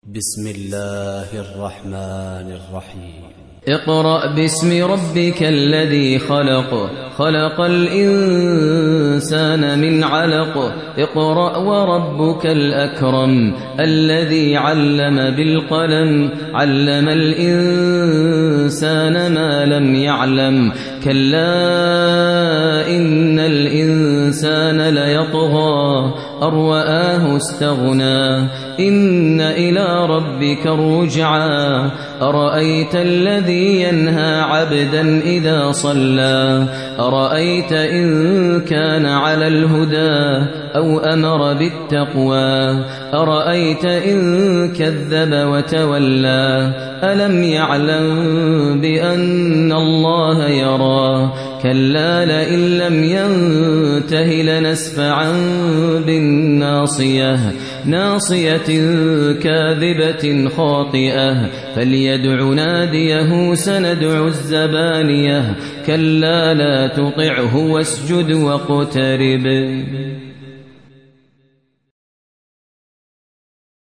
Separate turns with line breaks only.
بسم الله الرحمن الرحيم.
اقرأ باسم ربك الذي خلق، خلق الإنسان من علق. اقرأ وربك الأكرم الذي علم بالقلم، علم الإنسان ما لم يعلم. كلا إن الإنسان ليطغى أن رآه استغنى، إن إلى ربك الرجعى. أرأيت الذي ينهى عبدا إذا صلى، أرأيت إن كان على الهدى أو أمر بالتقوى، أرأيت إن كذب وتولى. ألم يعلم بأن الله يرى، كلا لئن لم ينته لنسفعا بالناصية، ناصية كاذبة خاطئة. فليدع ناديه سندع الزبانية، كلا لا تطعه واسجد واقترب.